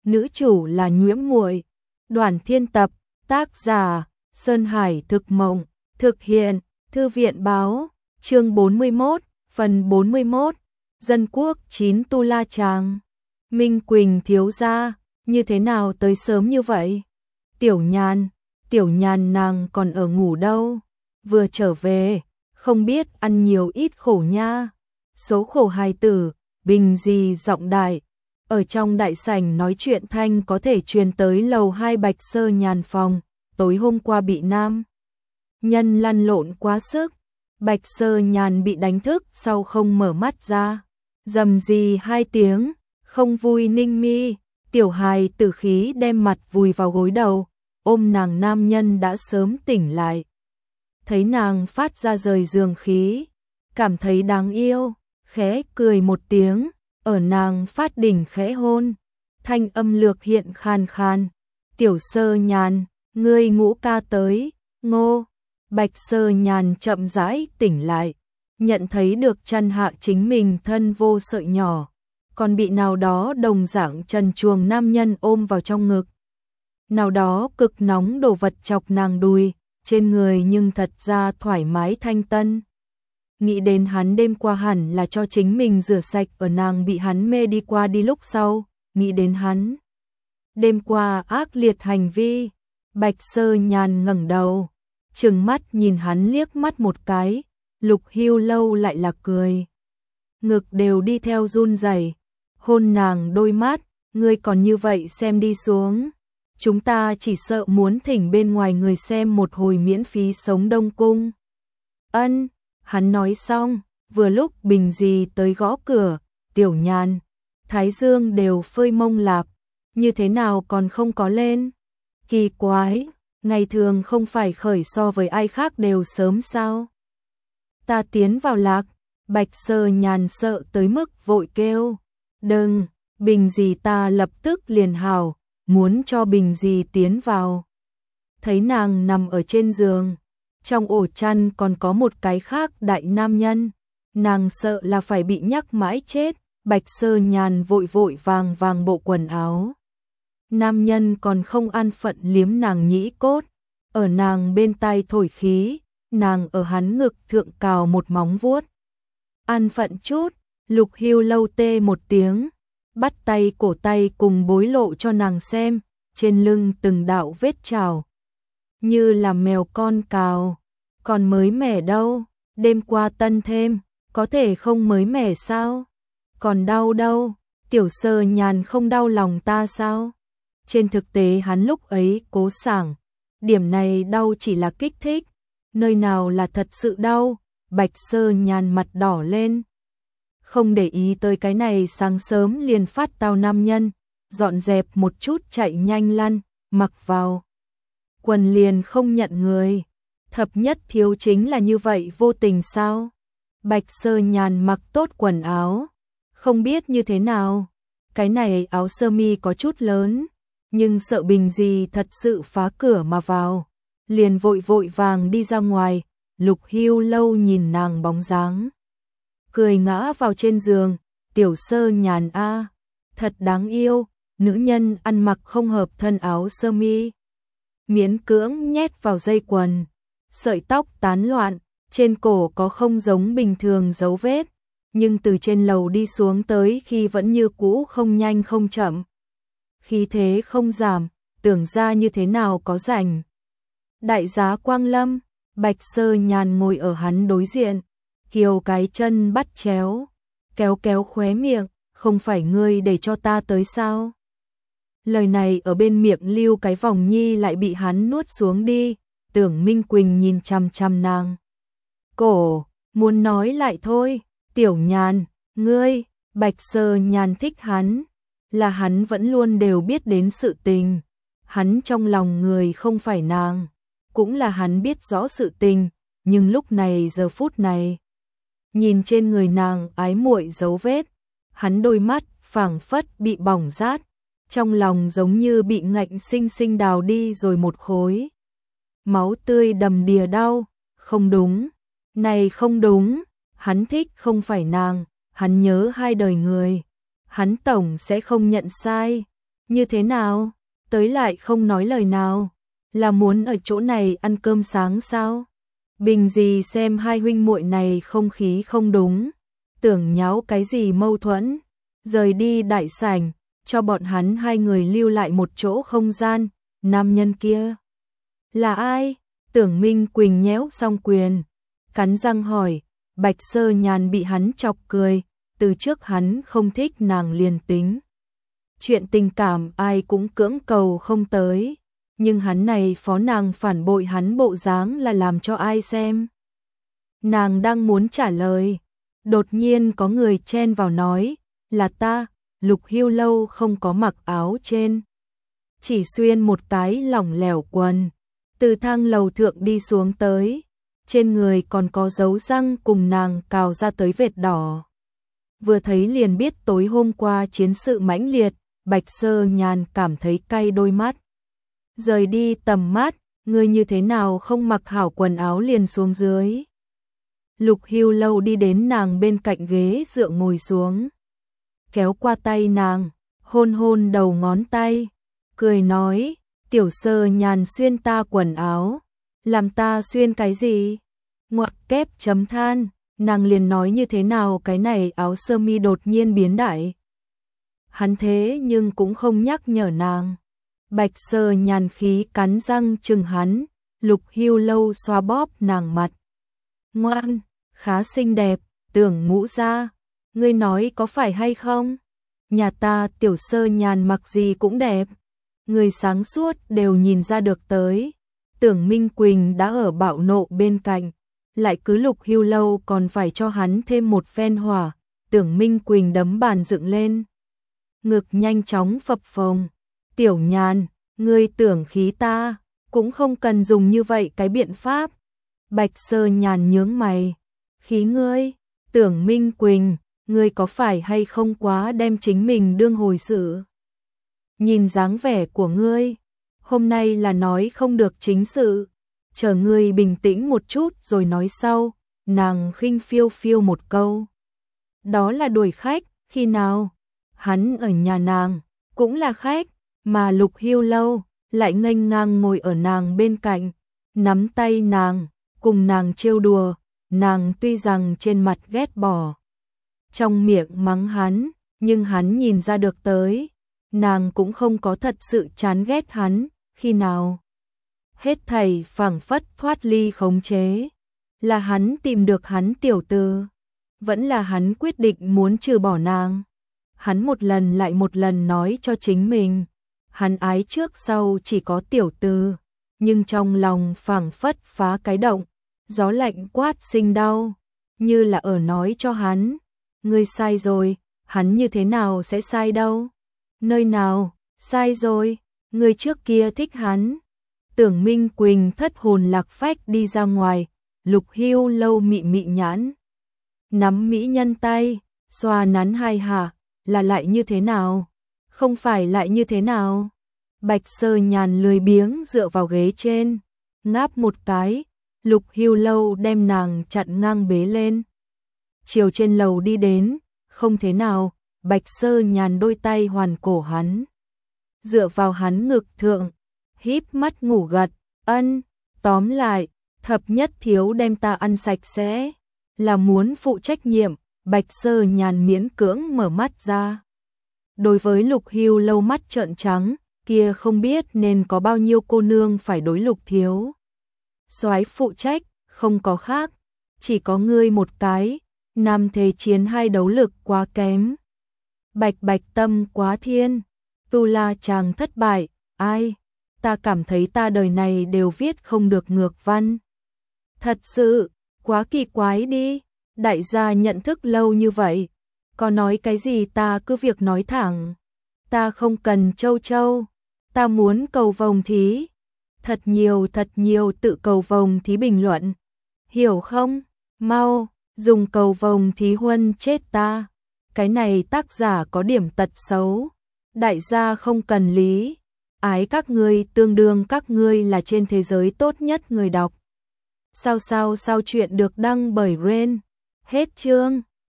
nữ chủ là Nhuễm Muội. Đoàn Thiên Tập, tác giả Sơn Hải Thực Mộng, thực hiện Thư viện Báo, chương 41, phần 41. Dân quốc 9 Tu La Tràng. Minh Quỳnh thiếu gia, như thế nào tới sớm như vậy? Tiểu Nhàn nàng còn ở ngủ đâu, vừa trở về, không biết ăn nhiều ít khổ nha. Số khổ hài tử, bình gì giọng đại. Ở trong đại sảnh nói chuyện thanh có thể truyền tới lầu 2 Bạch Sơ Nhàn phòng, tối hôm qua bị nam nhân lăn lộn quá sức. Bạch Sơ Nhàn bị đánh thức sau không mở mắt ra, rầm rì 2 tiếng, không vui ninh mi. Tiểu hài tử khí đem mặt vùi vào gối đầu, ôm nàng nam nhân đã sớm tỉnh lại. Thấy nàng phát ra rời giường khí, cảm thấy đáng yêu, khẽ cười một tiếng, ở nàng phát đỉnh khẽ hôn, thanh âm lược hiện khan khan. Tiểu Sơ Nhàn, ngươi ngũ ca tới, ngô. Bạch Sơ Nhàn chậm rãi tỉnh lại, nhận thấy được chăn hạ chính mình thân vô sợi nhỏ, còn bị nào đó đồng dạng trần truồng nam nhân ôm vào trong ngực. Nào đó cực nóng đồ vật chọc nàng đùi, trên người nhưng thật ra thoải mái thanh tân. Nghĩ đến hắn đêm qua hẳn là cho chính mình rửa sạch ở nàng bị hắn mê đi qua đi lúc sau, nghĩ đến hắn đêm qua ác liệt hành vi, Bạch Sơ Nhàn ngẩng đầu, trừng mắt nhìn hắn liếc mắt một cái, Lục Hưu Lâu lại là cười. Ngực đều đi theo run rẩy, hôn nàng đôi mắt, ngươi còn như vậy xem đi xuống. Chúng ta chỉ sợ muốn thỉnh bên ngoài người xem một hồi miễn phí sống Đông Cung. Ân, hắn nói xong, vừa lúc Bình Dì tới gõ cửa. Tiểu Nhàn, Thái Dương đều phơi mông lạp, như thế nào còn không có lên? Kỳ quái, ngày thường không phải khởi so với ai khác đều sớm sao? Ta tiến vào lạc. Bạch Sơ Nhàn sợ tới mức vội kêu, đừng. Bình Dì ta lập tức liền hào, muốn cho Bình Dì tiến vào. Thấy nàng nằm ở trên giường, trong ổ chăn còn có một cái khác đại nam nhân, nàng sợ là phải bị nhắc mãi chết. Bạch Sơ Nhàn vội vội vàng bộ quần áo. Nam nhân còn không an phận liếm nàng nhĩ cốt, ở nàng bên tai thổi khí, nàng ở hắn ngực thượng cào một móng vuốt. An phận chút. Lục Hưu Lâu tê một tiếng, bắt tay cổ tay cùng bối lộ cho nàng xem, trên lưng từng đạo vết trào, như là mèo con cào. Còn mới mẻ đâu, đêm qua tân thêm, có thể không mới mẻ sao? Còn đau đâu, Tiểu Sơ Nhàn không đau lòng ta sao? Trên thực tế hắn lúc ấy cố sảng, điểm này đau chỉ là kích thích, nơi nào là thật sự đau. Bạch Sơ Nhàn mặt đỏ lên, không để ý tới cái này sáng sớm liền phát tao nam nhân, dọn dẹp một chút chạy nhanh lăn, mặc vào quần liền không nhận người. Thập nhất thiếu chính là như vậy vô tình sao? Bạch Sơ Nhàn mặc tốt quần áo, không biết như thế nào, cái này áo sơ mi có chút lớn, nhưng sợ Bình Dì thật sự phá cửa mà vào, liền vội vội vàng đi ra ngoài. Lục Hưu Lâu nhìn nàng bóng dáng, cười ngã vào trên giường. Tiểu Sơ Nhàn a, thật đáng yêu. Nữ nhân ăn mặc không hợp thân áo sơ mi, miễn cưỡng nhét vào dây quần, sợi tóc tán loạn, trên cổ có không giống bình thường dấu vết, nhưng từ trên lầu đi xuống tới khi vẫn như cũ không nhanh không chậm, khí thế không giảm, tưởng ra như thế nào có rảnh. Đại giá Quang Lâm. Bạch Sơ Nhàn ngồi ở hắn đối diện, kiều cái chân bắt chéo, kéo kéo khóe miệng, không phải ngươi để cho ta tới sao? Lời này ở bên miệng lưu cái vòng nhi lại bị hắn nuốt xuống đi. Tưởng Minh Quỳnh nhìn chằm chằm nàng cổ, muốn nói lại thôi. Tiểu Nhàn, ngươi. Bạch Sơ Nhàn thích hắn, là hắn vẫn luôn đều biết đến sự tình, hắn trong lòng người không phải nàng, cũng là hắn biết rõ sự tình, nhưng lúc này giờ phút này, nhìn trên người nàng ái muội dấu vết, hắn đôi mắt phảng phất bị bỏng rát, trong lòng giống như bị ngạnh sinh sinh đào đi rồi một khối. Máu tươi đầm đìa đau, không đúng, này không đúng, hắn thích không phải nàng, hắn nhớ hai đời người, hắn tổng sẽ không nhận sai. Như thế nào? Tới lại không nói lời nào. Là muốn ở chỗ này ăn cơm sáng sao? Bình gì xem hai huynh muội này không khí không đúng. Tưởng nháo cái gì mâu thuẫn. Rời đi đại sảnh, cho bọn hắn hai người lưu lại một chỗ không gian. Nam nhân kia là ai? Tưởng Minh Quỳnh nhéo xong quyền, cắn răng hỏi. Bạch Sơ Nhàn bị hắn chọc cười, từ trước hắn không thích nàng liền tính. Chuyện tình cảm ai cũng cưỡng cầu không tới, nhưng hắn này phó nàng phản bội hắn bộ dáng là làm cho ai xem. Nàng đang muốn trả lời, đột nhiên có người chen vào nói, là ta. Lục Hưu Lâu không có mặc áo trên, chỉ xuyên một cái lỏng lẻo quần, từ thang lầu thượng đi xuống tới, trên người còn có dấu răng cùng nàng cào ra tới vệt đỏ. Vừa thấy liền biết tối hôm qua chiến sự mãnh liệt, Bạch Sơ Nhàn cảm thấy cay đôi mắt. Rời đi tầm mắt, ngươi như thế nào không mặc hảo quần áo liền xuống dưới. Lục Hưu Lâu đi đến nàng bên cạnh ghế dựa ngồi xuống, kéo qua tay nàng, hôn hôn đầu ngón tay, cười nói, Tiểu Sơ Nhàn xuyên ta quần áo, làm ta xuyên cái gì? Ngoặc kép chấm than, nàng liền nói như thế nào cái này áo sơ mi đột nhiên biến đại. Hắn thế nhưng cũng không nhắc nhở nàng. Bạch Sơ Nhàn khí cắn răng chừng hắn, Lục Hưu Lâu xoa bóp nàng mặt. Ngoan, khá xinh đẹp, Tưởng Ngũ gia, ngươi nói có phải hay không? Nhà ta Tiểu Sơ Nhàn mặc gì cũng đẹp. Người sáng suốt đều nhìn ra được tới. Tưởng Minh Quỳnh đã ở bạo nộ bên cạnh, lại cứ Lục Hưu Lâu còn phải cho hắn thêm một phen hỏa. Tưởng Minh Quỳnh đấm bàn dựng lên, ngực nhanh chóng phập phồng. Tiểu Nhàn, ngươi tưởng khí ta, cũng không cần dùng như vậy cái biện pháp. Bạch Sơ Nhàn nhướng mày, khí ngươi? Tưởng Minh Quỳnh, ngươi có phải hay không quá đem chính mình đương hồi sự? Nhìn dáng vẻ của ngươi, hôm nay là nói không được chính sự, chờ ngươi bình tĩnh một chút rồi nói sau. Nàng khinh phiêu phiêu một câu, đó là đuổi khách. Khi nào? Hắn ở nhà nàng cũng là khách, mà Lục Hưu Lâu lại nghênh ngang ngồi ở nàng bên cạnh, nắm tay nàng, cùng nàng trêu đùa. Nàng tuy rằng trên mặt ghét bỏ, trong miệng mắng hắn, nhưng hắn nhìn ra được tới, nàng cũng không có thật sự chán ghét hắn. Khi nào? Hết thảy phảng phất thoát ly khống chế. Là hắn tìm được hắn tiểu tư, vẫn là hắn quyết định muốn trừ bỏ nàng. Hắn một lần lại một lần nói cho chính mình, hắn ái trước sau chỉ có tiểu tư, nhưng trong lòng phảng phất phá cái động, gió lạnh quát sinh đau, như là ở nói cho hắn, ngươi sai rồi. Hắn như thế nào sẽ sai đâu? Nơi nào sai rồi? Ngươi trước kia thích hắn. Tưởng Minh Quỳnh thất hồn lạc phách đi ra ngoài. Lục Hưu Lâu mị mị nhãn, nắm mỹ nhân tay, xoa nắn hai hạ. Là lại như thế nào? Không phải lại như thế nào? Bạch Sơ Nhàn lười biếng dựa vào ghế trên, ngáp một cái. Lục Hưu Lâu đem nàng chặn ngang bế lên, chiều trên lầu đi đến. Không thế nào? Bạch Sơ Nhàn đôi tay hoàn cổ hắn, dựa vào hắn ngực thượng, híp mắt ngủ gật. Ân, tóm lại, thập nhất thiếu đem ta ăn sạch sẽ, là muốn phụ trách nhiệm. Bạch Sơ Nhàn miễn cưỡng mở mắt ra. Đối với Lục Hưu Lâu mắt trợn trắng, kia không biết nên có bao nhiêu cô nương phải đối Lục thiếu soái phụ trách, không có khác, chỉ có ngươi một cái. Nam thế chiến hai đấu lực quá kém, bạch bạch tâm quá thiên, tu la chàng thất bại. Ai? Ta cảm thấy ta đời này đều viết không được ngược văn. Thật sự, quá kỳ quái đi. Đại gia nhận thức lâu như vậy, có nói cái gì ta cứ việc nói thẳng. Ta không cần châu châu, ta muốn cầu vồng thí. Thật nhiều tự cầu vồng thí bình luận, hiểu không? Mau, dùng cầu vồng thí huân chết ta. Cái này tác giả có điểm tật xấu, đại gia không cần lý. Ái các ngươi tương đương các ngươi là trên thế giới tốt nhất người đọc. Sao chuyện được đăng bởi Ren. Hết chương.